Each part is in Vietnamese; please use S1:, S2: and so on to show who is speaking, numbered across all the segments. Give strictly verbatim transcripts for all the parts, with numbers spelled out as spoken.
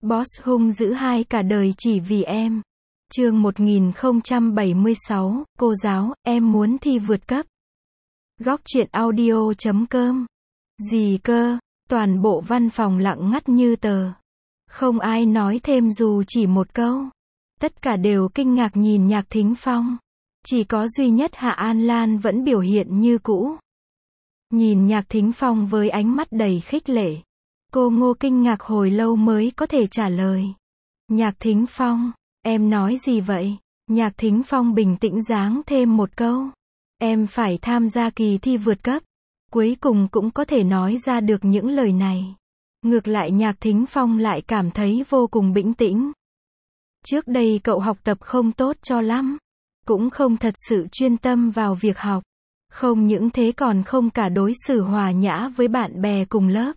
S1: Boss hung dữ hai cả đời chỉ vì em. Chương một nghìn không trăm bảy mươi sáu, cô giáo, em muốn thi vượt cấp. Góc truyện audio chấm com. Gì cơ? Toàn bộ văn phòng lặng ngắt như tờ. Không ai nói thêm dù chỉ một câu. Tất cả đều kinh ngạc nhìn Nhạc Thính Phong. Chỉ có duy nhất Hạ An Lan vẫn biểu hiện như cũ. Nhìn Nhạc Thính Phong với ánh mắt đầy khích lệ. Cô Ngô kinh ngạc hồi lâu mới có thể trả lời. Nhạc Thính Phong, em nói gì vậy? Nhạc Thính Phong bình tĩnh giáng thêm một câu. Em phải tham gia kỳ thi vượt cấp. Cuối cùng cũng có thể nói ra được những lời này. Ngược lại Nhạc Thính Phong lại cảm thấy vô cùng bình tĩnh. Trước đây cậu học tập không tốt cho lắm. Cũng không thật sự chuyên tâm vào việc học. Không những thế còn không cả đối xử hòa nhã với bạn bè cùng lớp.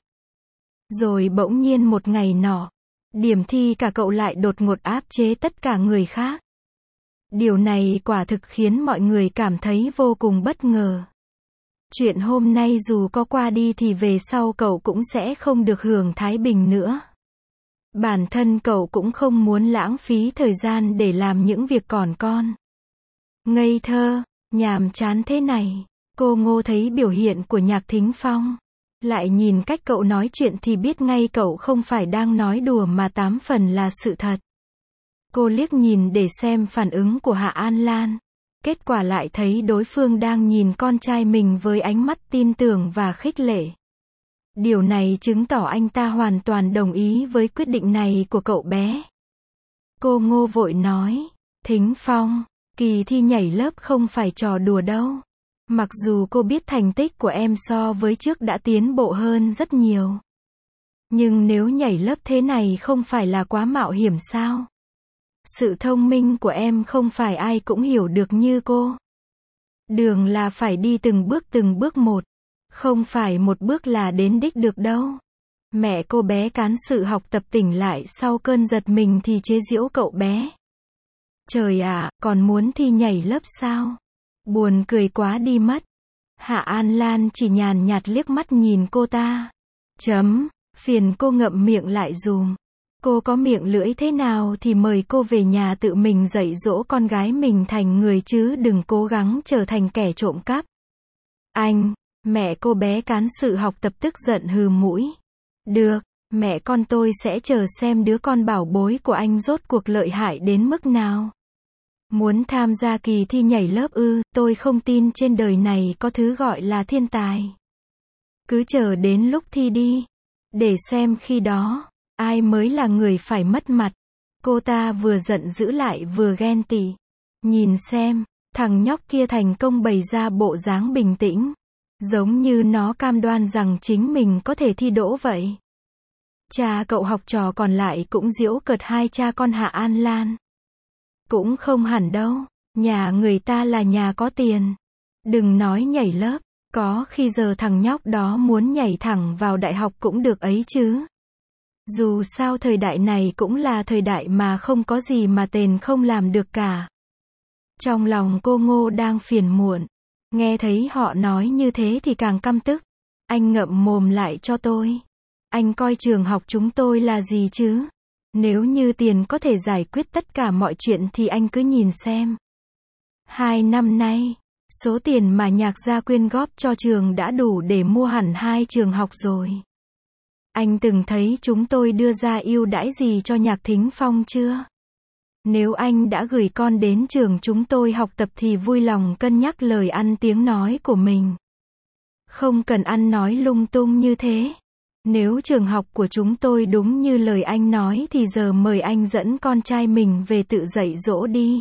S1: Rồi bỗng nhiên một ngày nọ, điểm thi cả cậu lại đột ngột áp chế tất cả người khác. Điều này quả thực khiến mọi người cảm thấy vô cùng bất ngờ. Chuyện hôm nay dù có qua đi thì về sau cậu cũng sẽ không được hưởng thái bình nữa. Bản thân cậu cũng không muốn lãng phí thời gian để làm những việc còn con. Ngây thơ, nhàm chán thế này. Cô Ngô thấy biểu hiện của Nhạc Thính Phong. Lại nhìn cách cậu nói chuyện thì biết ngay cậu không phải đang nói đùa mà tám phần là sự thật. Cô liếc nhìn để xem phản ứng của Hạ An Lan. Kết quả lại thấy đối phương đang nhìn con trai mình với ánh mắt tin tưởng và khích lệ. Điều này chứng tỏ anh ta hoàn toàn đồng ý với quyết định này của cậu bé. Cô Ngô vội nói, Thính Phong, kỳ thi nhảy lớp không phải trò đùa đâu. Mặc dù cô biết thành tích của em so với trước đã tiến bộ hơn rất nhiều. Nhưng nếu nhảy lớp thế này không phải là quá mạo hiểm sao? Sự thông minh của em không phải ai cũng hiểu được như cô. Đường là phải đi từng bước từng bước một. Không phải một bước là đến đích được đâu. Mẹ cô bé cán sự học tập tỉnh lại sau cơn giật mình thì chế giễu cậu bé. Trời ạ, còn muốn thi nhảy lớp sao? Buồn cười quá đi mất. Hạ An Lan chỉ nhàn nhạt liếc mắt nhìn cô ta. Chấm, phiền cô ngậm miệng lại dùm. Cô có miệng lưỡi thế nào thì mời cô về nhà tự mình dạy dỗ con gái mình thành người chứ đừng cố gắng trở thành kẻ trộm cắp. Anh, mẹ cô bé cán sự học tập tức giận hừ mũi. Được, mẹ con tôi sẽ chờ xem đứa con bảo bối của anh rốt cuộc lợi hại đến mức nào. Muốn tham gia kỳ thi nhảy lớp ư, tôi không tin trên đời này có thứ gọi là thiên tài. Cứ chờ đến lúc thi đi. Để xem khi đó, ai mới là người phải mất mặt. Cô ta vừa giận dữ lại vừa ghen tị. Nhìn xem, thằng nhóc kia thành công bày ra bộ dáng bình tĩnh. Giống như nó cam đoan rằng chính mình có thể thi đỗ vậy. Cha cậu học trò còn lại cũng giễu cợt hai cha con Hạ An Lan. Cũng không hẳn đâu, nhà người ta là nhà có tiền. Đừng nói nhảy lớp, có khi giờ thằng nhóc đó muốn nhảy thẳng vào đại học cũng được ấy chứ. Dù sao thời đại này cũng là thời đại mà không có gì mà tên không làm được cả. Trong lòng cô Ngô đang phiền muộn. Nghe thấy họ nói như thế thì càng căm tức. Anh ngậm mồm lại cho tôi. Anh coi trường học chúng tôi là gì chứ? Nếu như tiền có thể giải quyết tất cả mọi chuyện thì anh cứ nhìn xem. Hai năm nay, số tiền mà Nhạc gia quyên góp cho trường đã đủ để mua hẳn hai trường học rồi. Anh từng thấy chúng tôi đưa ra ưu đãi gì cho Nhạc Thính Phong chưa? Nếu anh đã gửi con đến trường chúng tôi học tập thì vui lòng cân nhắc lời ăn tiếng nói của mình. Không cần ăn nói lung tung như thế. Nếu trường học của chúng tôi đúng như lời anh nói thì giờ mời anh dẫn con trai mình về tự dạy dỗ đi.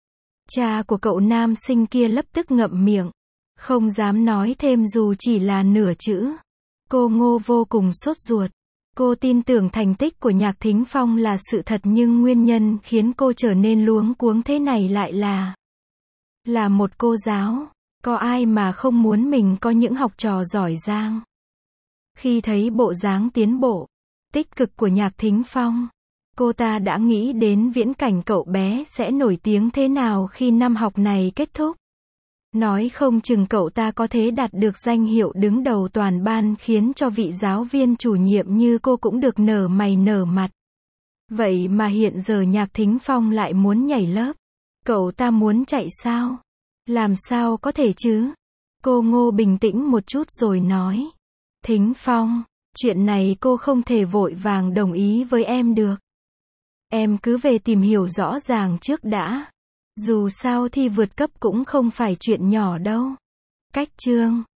S1: Cha của cậu nam sinh kia lập tức ngậm miệng. Không dám nói thêm dù chỉ là nửa chữ. Cô Ngô vô cùng sốt ruột. Cô tin tưởng thành tích của Nhạc Thính Phong là sự thật nhưng nguyên nhân khiến cô trở nên luống cuống thế này lại là Là một cô giáo. Có ai mà không muốn mình có những học trò giỏi giang. Khi thấy bộ dáng tiến bộ, tích cực của Nhạc Thính Phong, cô ta đã nghĩ đến viễn cảnh cậu bé sẽ nổi tiếng thế nào khi năm học này kết thúc. Nói không chừng cậu ta có thể đạt được danh hiệu đứng đầu toàn ban khiến cho vị giáo viên chủ nhiệm như cô cũng được nở mày nở mặt. Vậy mà hiện giờ Nhạc Thính Phong lại muốn nhảy lớp. Cậu ta muốn chạy sao? Làm sao có thể chứ? Cô Ngô bình tĩnh một chút rồi nói. Thính Phong, chuyện này cô không thể vội vàng đồng ý với em được. Em cứ về tìm hiểu rõ ràng trước đã. Dù sao thi vượt cấp cũng không phải chuyện nhỏ đâu. Cách chương